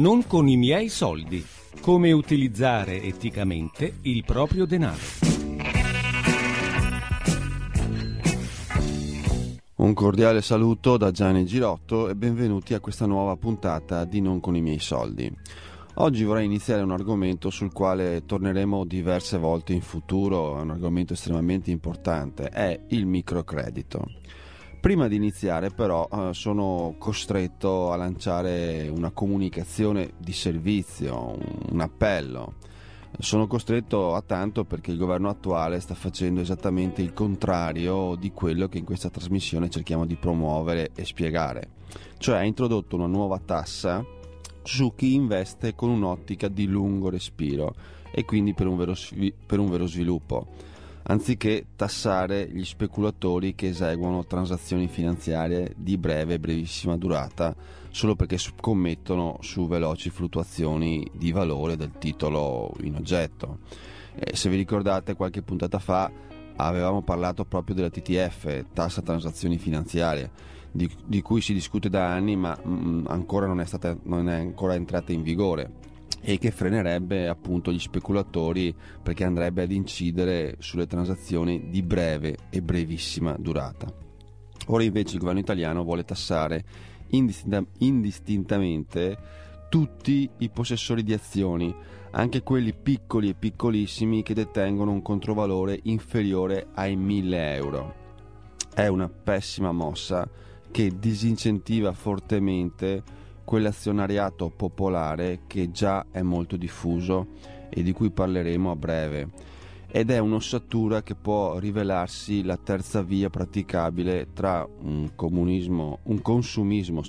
Non con i miei soldi. Come utilizzare eticamente il proprio denaro. Un cordiale saluto da Gianni Girotto e benvenuti a questa nuova puntata di Non con i miei soldi. Oggi vorrei iniziare un argomento sul quale torneremo diverse volte in futuro, è un argomento estremamente importante, è il microcredito. Prima di iniziare però sono costretto a lanciare una comunicazione di servizio, un appello. Sono costretto a tanto perché il governo attuale sta facendo esattamente il contrario di quello che in questa trasmissione cerchiamo di promuovere e spiegare. Cioè ha introdotto una nuova tassa su chi investe con un'ottica di lungo respiro e quindi per un vero sviluppo, anziché tassare gli speculatori che eseguono transazioni finanziarie di breve e brevissima durata solo perché scommettono su veloci fluttuazioni di valore del titolo in oggetto. Se vi ricordate, qualche puntata fa avevamo parlato proprio della TTF, tassa transazioni finanziarie, di cui si discute da anni ma ancora non è ancora entrata in vigore, e che frenerebbe appunto gli speculatori perché andrebbe ad incidere sulle transazioni di breve e brevissima durata. Ora invece il governo italiano vuole tassare indistintamente tutti i possessori di azioni, anche quelli piccoli e piccolissimi che detengono un controvalore inferiore ai 1.000 euro. È una pessima mossa che disincentiva fortemente quell'azionariato popolare che già è molto diffuso e di cui parleremo a breve, ed è un'ossatura che può rivelarsi la terza via praticabile tra un consumismo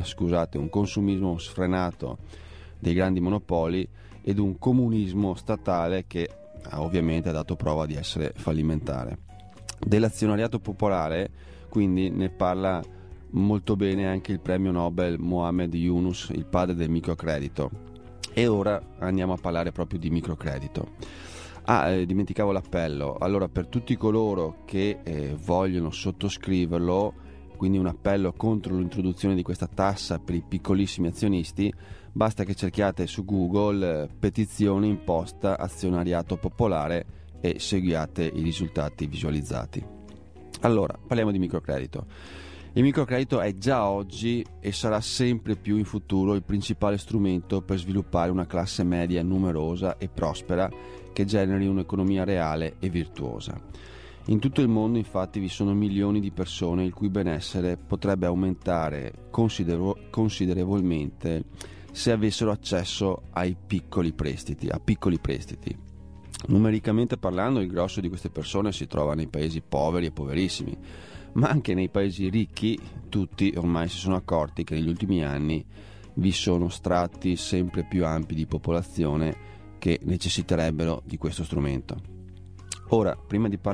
sfrenato dei grandi monopoli ed un comunismo statale che ovviamente ha dato prova di essere fallimentare. Dell'azionariato popolare quindi ne parla molto bene anche il premio Nobel Mohammed Yunus, il padre del microcredito. E ora andiamo a parlare proprio di microcredito. Dimenticavo l'appello. Allora, per tutti coloro che vogliono sottoscriverlo, quindi un appello contro l'introduzione di questa tassa per i piccolissimi azionisti, basta che cerchiate su Google petizione imposta azionariato popolare e seguiate i risultati visualizzati. Allora, parliamo di microcredito. Il microcredito è già oggi e sarà sempre più in futuro il principale strumento per sviluppare una classe media numerosa e prospera che generi un'economia reale e virtuosa. In tutto il mondo infatti vi sono milioni di persone il cui benessere potrebbe aumentare considerevolmente se avessero accesso a piccoli prestiti. Numericamente parlando, il grosso di queste persone si trova nei paesi poveri e poverissimi, ma anche nei paesi ricchi. Tutti ormai si sono accorti che negli ultimi anni vi sono strati sempre più ampi di popolazione che necessiterebbero di questo strumento. Ora, prima di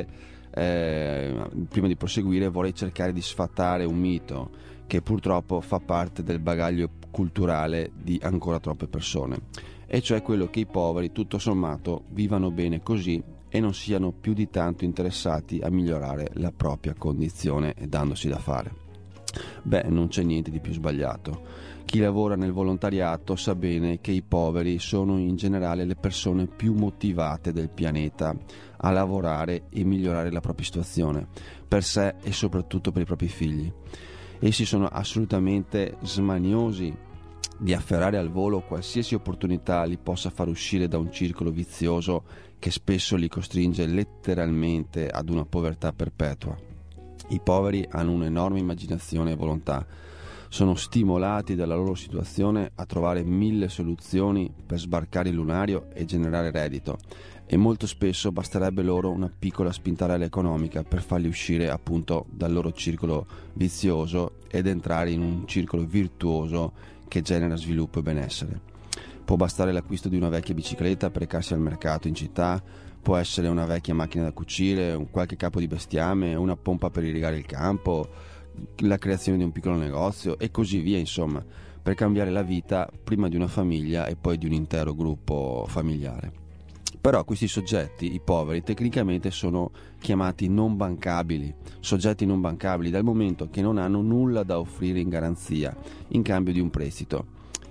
proseguire, vorrei cercare di sfatare un mito che purtroppo fa parte del bagaglio culturale di ancora troppe persone, e cioè quello che i poveri tutto sommato vivano bene così e non siano più di tanto interessati a migliorare la propria condizione e dandosi da fare. Non c'è niente di più sbagliato. Chi lavora nel volontariato sa bene che i poveri sono in generale le persone più motivate del pianeta a lavorare e migliorare la propria situazione, per sé e soprattutto per i propri figli. Essi sono assolutamente smaniosi di afferrare al volo qualsiasi opportunità li possa far uscire da un circolo vizioso che spesso li costringe letteralmente ad una povertà perpetua. I poveri hanno un'enorme immaginazione e volontà, sono stimolati dalla loro situazione a trovare 1000 soluzioni per sbarcare il lunario e generare reddito, e molto spesso basterebbe loro una piccola spintarella economica per farli uscire appunto dal loro circolo vizioso ed entrare in un circolo virtuoso che genera sviluppo e benessere. Può bastare l'acquisto di una vecchia bicicletta per recarsi al mercato in città, può essere una vecchia macchina da cucire, un qualche capo di bestiame, una pompa per irrigare il campo, la creazione di un piccolo negozio e così via, insomma, per cambiare la vita prima di una famiglia e poi di un intero gruppo familiare. Però questi soggetti, i poveri, tecnicamente sono chiamati non bancabili, soggetti non bancabili, dal momento che non hanno nulla da offrire in garanzia in cambio di un prestito,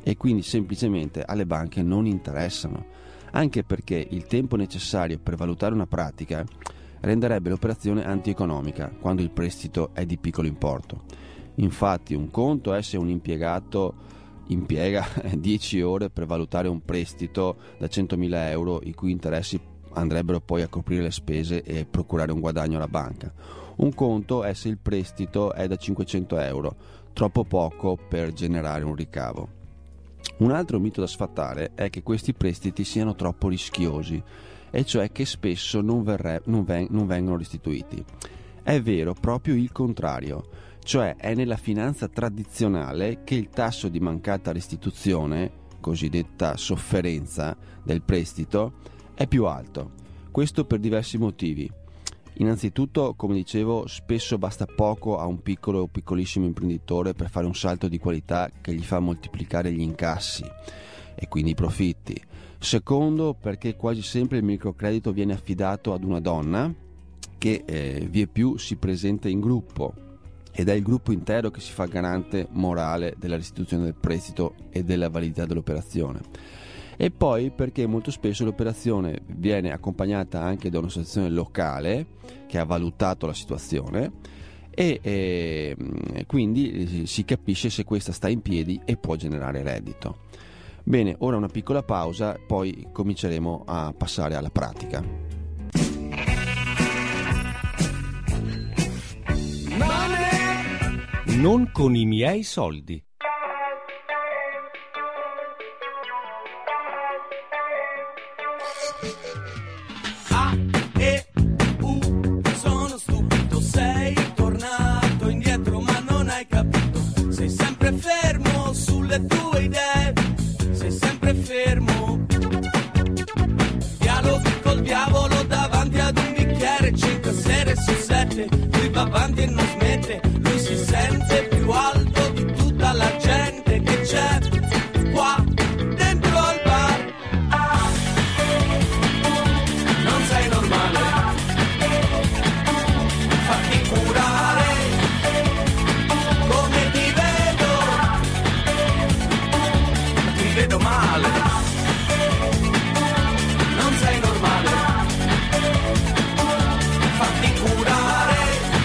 e quindi semplicemente alle banche non interessano, anche perché il tempo necessario per valutare una pratica renderebbe l'operazione antieconomica quando il prestito è di piccolo importo. Infatti un conto è se un impiegato impiega 10 ore per valutare un prestito da 100.000 euro, i cui interessi andrebbero poi a coprire le spese e procurare un guadagno alla banca. Un conto è se il prestito è da 500 euro, troppo poco per generare un ricavo. Un altro mito da sfatare è che questi prestiti siano troppo rischiosi, e cioè che spesso non vengono restituiti. È vero proprio il contrario, cioè è nella finanza tradizionale che il tasso di mancata restituzione, cosiddetta sofferenza del prestito, è più alto. Questo per diversi motivi. Innanzitutto, come dicevo, spesso basta poco a un piccolo o piccolissimo imprenditore per fare un salto di qualità che gli fa moltiplicare gli incassi e quindi i profitti. Secondo, perché quasi sempre il microcredito viene affidato ad una donna che vie più si presenta in gruppo, ed è il gruppo intero che si fa garante morale della restituzione del prestito e della validità dell'operazione. E poi perché molto spesso l'operazione viene accompagnata anche da un'associazione locale che ha valutato la situazione e quindi si capisce se questa sta in piedi e può generare reddito. Bene, ora una piccola pausa, poi cominceremo a passare alla pratica. Non con i miei soldi. A, E, U, sono stupido, sei tornato indietro ma non hai capito, sei sempre fermo sulle tue idee, sei sempre fermo, dialoghi col diavolo davanti ad un bicchiere, 5 sere su 7, lui va avanti e non smette, lui si sente più alto di tutta la gente che c'è qua dentro al bar. Non sei normale, fatti curare, come ti vedo male, non sei normale, fatti curare,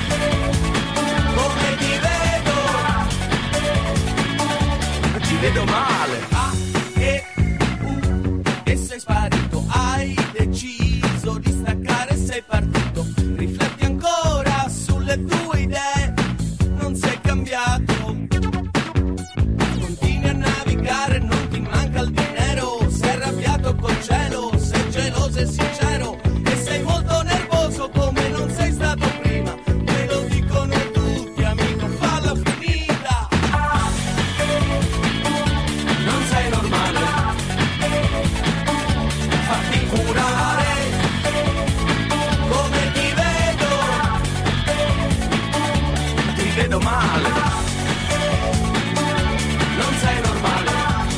come ti vedo male. A, E, U, e sei sparito, hai deciso di staccare, sei partito, rifletti ancora sulle tue idee, non sei cambiato, continui a navigare, non ti manca il dinero, sei arrabbiato col cielo, sei geloso e sincero, e sei molto nervoso come non sei stato prima, me lo dicono tutti, amico, falla finita. Non sei normale, fatti curare, come ti vedo male, non sei normale,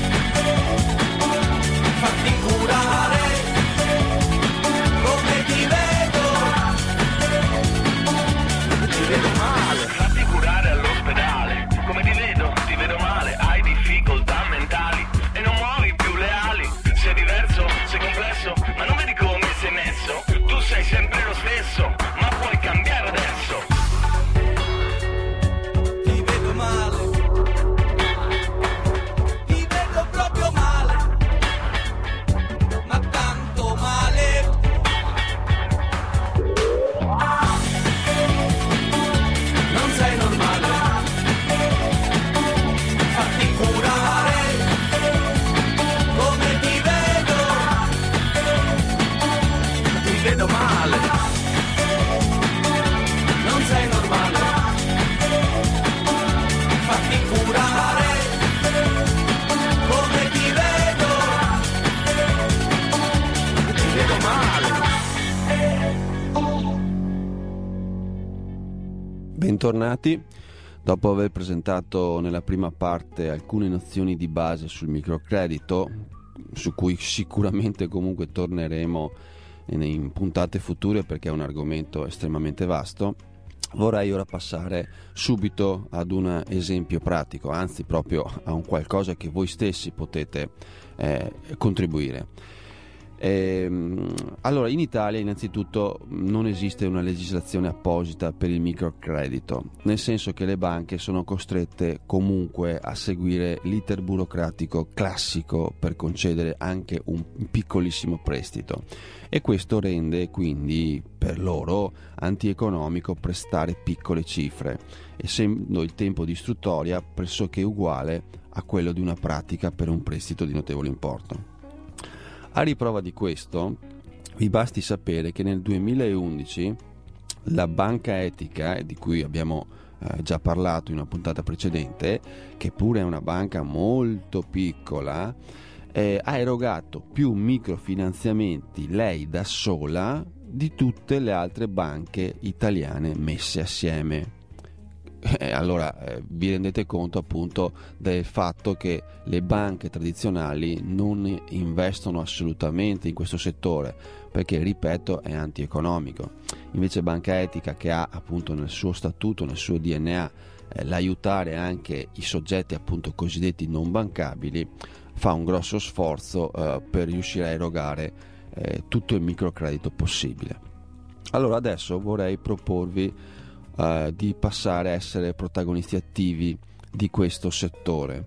fatti curare, come ti vedo male. Fatti curare all'ospedale, come ti vedo male, hai difficoltà mentali e non muovi più le ali, sei diverso, sei complesso, ma non vedi come sei messo, tu sei sempre lo stesso, ma puoi cambiare adesso. Ti vedo male, ti vedo proprio male, ma tanto male. Non sei normale, fatti curare, come ti vedo male. Non sei normale, fatti curare, come ti vedo male. Bentornati. Dopo aver presentato nella prima parte alcune nozioni di base sul microcredito, su cui sicuramente comunque torneremo in puntate future perché è un argomento estremamente vasto, Vorrei ora passare subito ad un esempio pratico, anzi proprio a un qualcosa che voi stessi potete contribuire. Allora, in Italia innanzitutto non esiste una legislazione apposita per il microcredito, nel senso che le banche sono costrette comunque a seguire l'iter burocratico classico per concedere anche un piccolissimo prestito, e questo rende quindi per loro antieconomico prestare piccole cifre, essendo il tempo di istruttoria pressoché uguale a quello di una pratica per un prestito di notevole importo. A riprova di questo, vi basti sapere che nel 2011 la Banca Etica, di cui abbiamo già parlato in una puntata precedente, che pure è una banca molto piccola, ha erogato più microfinanziamenti lei da sola di tutte le altre banche italiane messe assieme. Allora vi rendete conto appunto del fatto che le banche tradizionali non investono assolutamente in questo settore, perché ripeto è antieconomico. Invece Banca Etica, che ha appunto nel suo statuto, nel suo DNA l'aiutare anche i soggetti appunto cosiddetti non bancabili, fa un grosso sforzo per riuscire a erogare tutto il microcredito possibile. Allora adesso vorrei proporvi di passare a essere protagonisti attivi di questo settore,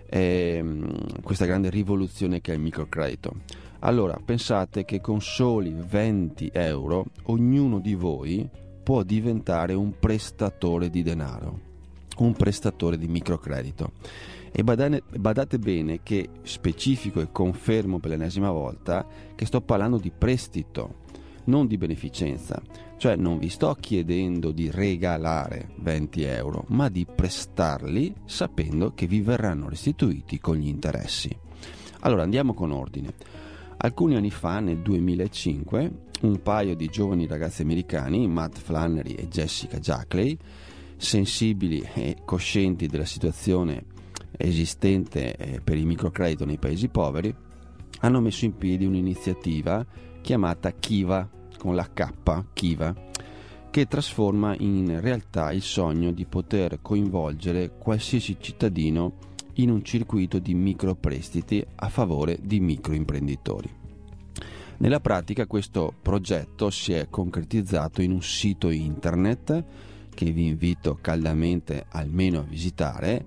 questa grande rivoluzione che è il microcredito. Allora pensate che con soli 20 euro ognuno di voi può diventare un prestatore di denaro, un prestatore di microcredito. E badate bene che specifico e confermo per l'ennesima volta che sto parlando di prestito, non di beneficenza. Cioè non vi sto chiedendo di regalare 20 euro, ma di prestarli sapendo che vi verranno restituiti con gli interessi. Allora andiamo con ordine. Alcuni anni fa, nel 2005, un paio di giovani ragazzi americani, Matt Flannery e Jessica Jackley, sensibili e coscienti della situazione esistente per il microcredito nei paesi poveri, hanno messo in piedi un'iniziativa chiamata Kiva, con la K, Kiva, che trasforma in realtà il sogno di poter coinvolgere qualsiasi cittadino in un circuito di microprestiti a favore di microimprenditori. Nella pratica questo progetto si è concretizzato in un sito internet che vi invito caldamente almeno a visitare,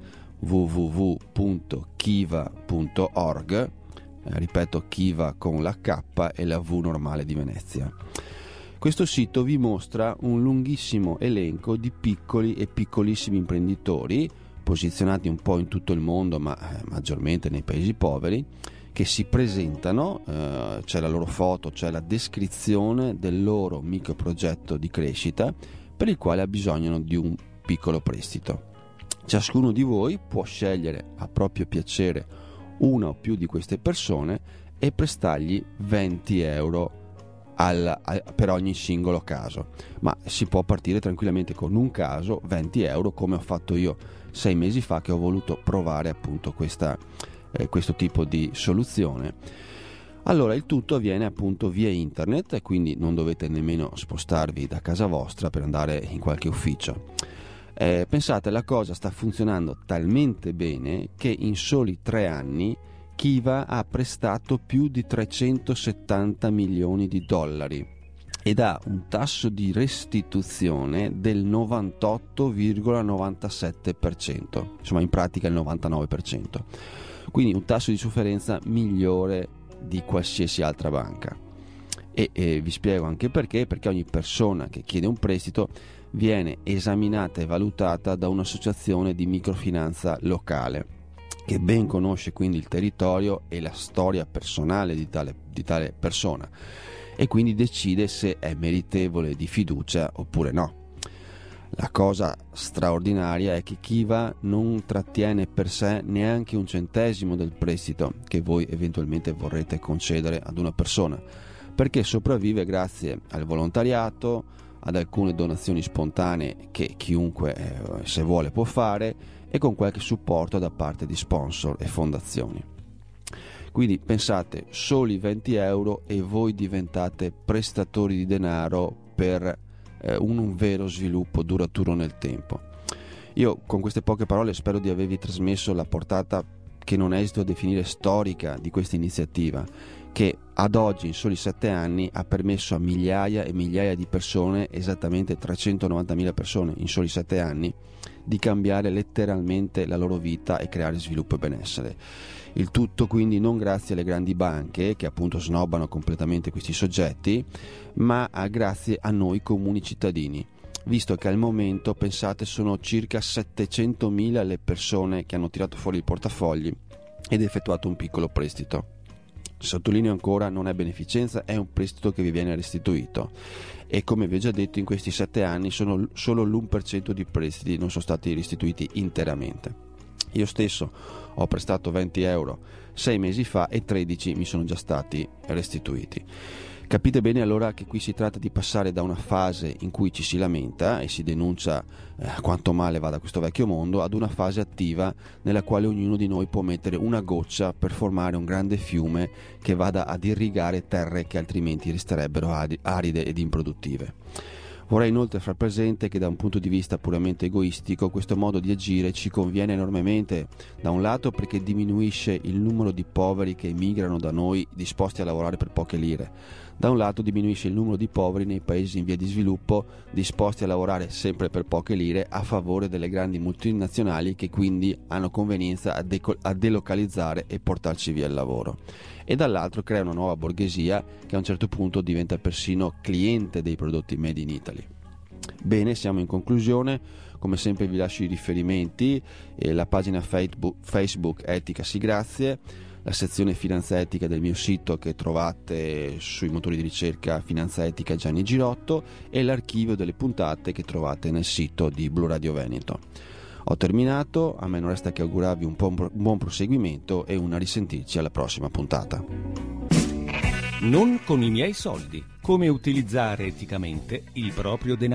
www.kiva.org, ripeto Kiva con la K e la V normale di Venezia. Questo sito vi mostra un lunghissimo elenco di piccoli e piccolissimi imprenditori posizionati un po' in tutto il mondo, ma maggiormente nei paesi poveri, che si presentano, c'è la loro foto, c'è la descrizione del loro microprogetto di crescita per il quale abbisognano di un piccolo prestito. Ciascuno di voi può scegliere a proprio piacere una o più di queste persone e prestargli 20 euro per ogni singolo caso, ma si può partire tranquillamente con un caso, 20 euro, come ho fatto io 6 mesi fa, che ho voluto provare appunto questo tipo di soluzione. Allora il tutto avviene appunto via internet, e quindi non dovete nemmeno spostarvi da casa vostra per andare in qualche ufficio. Pensate, la cosa sta funzionando talmente bene che in soli 3 anni Kiva ha prestato più di 370 milioni di dollari ed ha un tasso di restituzione del 98,97%, insomma in pratica il 99%, quindi un tasso di sofferenza migliore di qualsiasi altra banca. E vi spiego anche perché ogni persona che chiede un prestito viene esaminata e valutata da un'associazione di microfinanza locale che ben conosce quindi il territorio e la storia personale di tale persona, e quindi decide se è meritevole di fiducia oppure no. La cosa straordinaria è che Kiva non trattiene per sé neanche un centesimo del prestito che voi eventualmente vorrete concedere ad una persona, perché sopravvive grazie al volontariato, ad alcune donazioni spontanee che chiunque se vuole può fare, e con qualche supporto da parte di sponsor e fondazioni. Quindi pensate, soli 20 euro e voi diventate prestatori di denaro per un vero sviluppo duraturo nel tempo. Io con queste poche parole spero di avervi trasmesso la portata, che non esito a definire storica, di questa iniziativa, che ad oggi in soli 7 anni ha permesso a migliaia e migliaia di persone, esattamente 390.000 persone in soli 7 anni, di cambiare letteralmente la loro vita e creare sviluppo e benessere. Il tutto quindi non grazie alle grandi banche, che appunto snobbano completamente questi soggetti, ma grazie a noi comuni cittadini, visto che al momento, pensate, sono circa 700.000 le persone che hanno tirato fuori i portafogli ed effettuato un piccolo prestito. Sottolineo ancora, non è beneficenza, è un prestito che vi viene restituito, e come vi ho già detto, in questi 7 anni solo l'1% di prestiti non sono stati restituiti interamente. Io stesso ho prestato 20 euro 6 mesi fa e 13 mi sono già stati restituiti. Capite bene allora che qui si tratta di passare da una fase in cui ci si lamenta e si denuncia quanto male vada questo vecchio mondo, ad una fase attiva nella quale ognuno di noi può mettere una goccia per formare un grande fiume che vada ad irrigare terre che altrimenti resterebbero aride ed improduttive. Vorrei inoltre far presente che da un punto di vista puramente egoistico questo modo di agire ci conviene enormemente, da un lato perché diminuisce il numero di poveri che emigrano da noi disposti a lavorare per poche lire, da un lato diminuisce il numero di poveri nei paesi in via di sviluppo disposti a lavorare sempre per poche lire a favore delle grandi multinazionali, che quindi hanno convenienza a delocalizzare e portarci via il lavoro, e dall'altro crea una nuova borghesia che a un certo punto diventa persino cliente dei prodotti made in Italy. Bene, siamo in conclusione. Come sempre vi lascio i riferimenti, la pagina Facebook Etica Sì Grazie, la sezione Finanza Etica del mio sito che trovate sui motori di ricerca Finanza Etica Gianni Girotto, e l'archivio delle puntate che trovate nel sito di Blu Radio Veneto. Ho terminato, a me non resta che augurarvi un buon proseguimento e una risentirci alla prossima puntata. Non con i miei soldi. Come utilizzare eticamente il proprio denaro.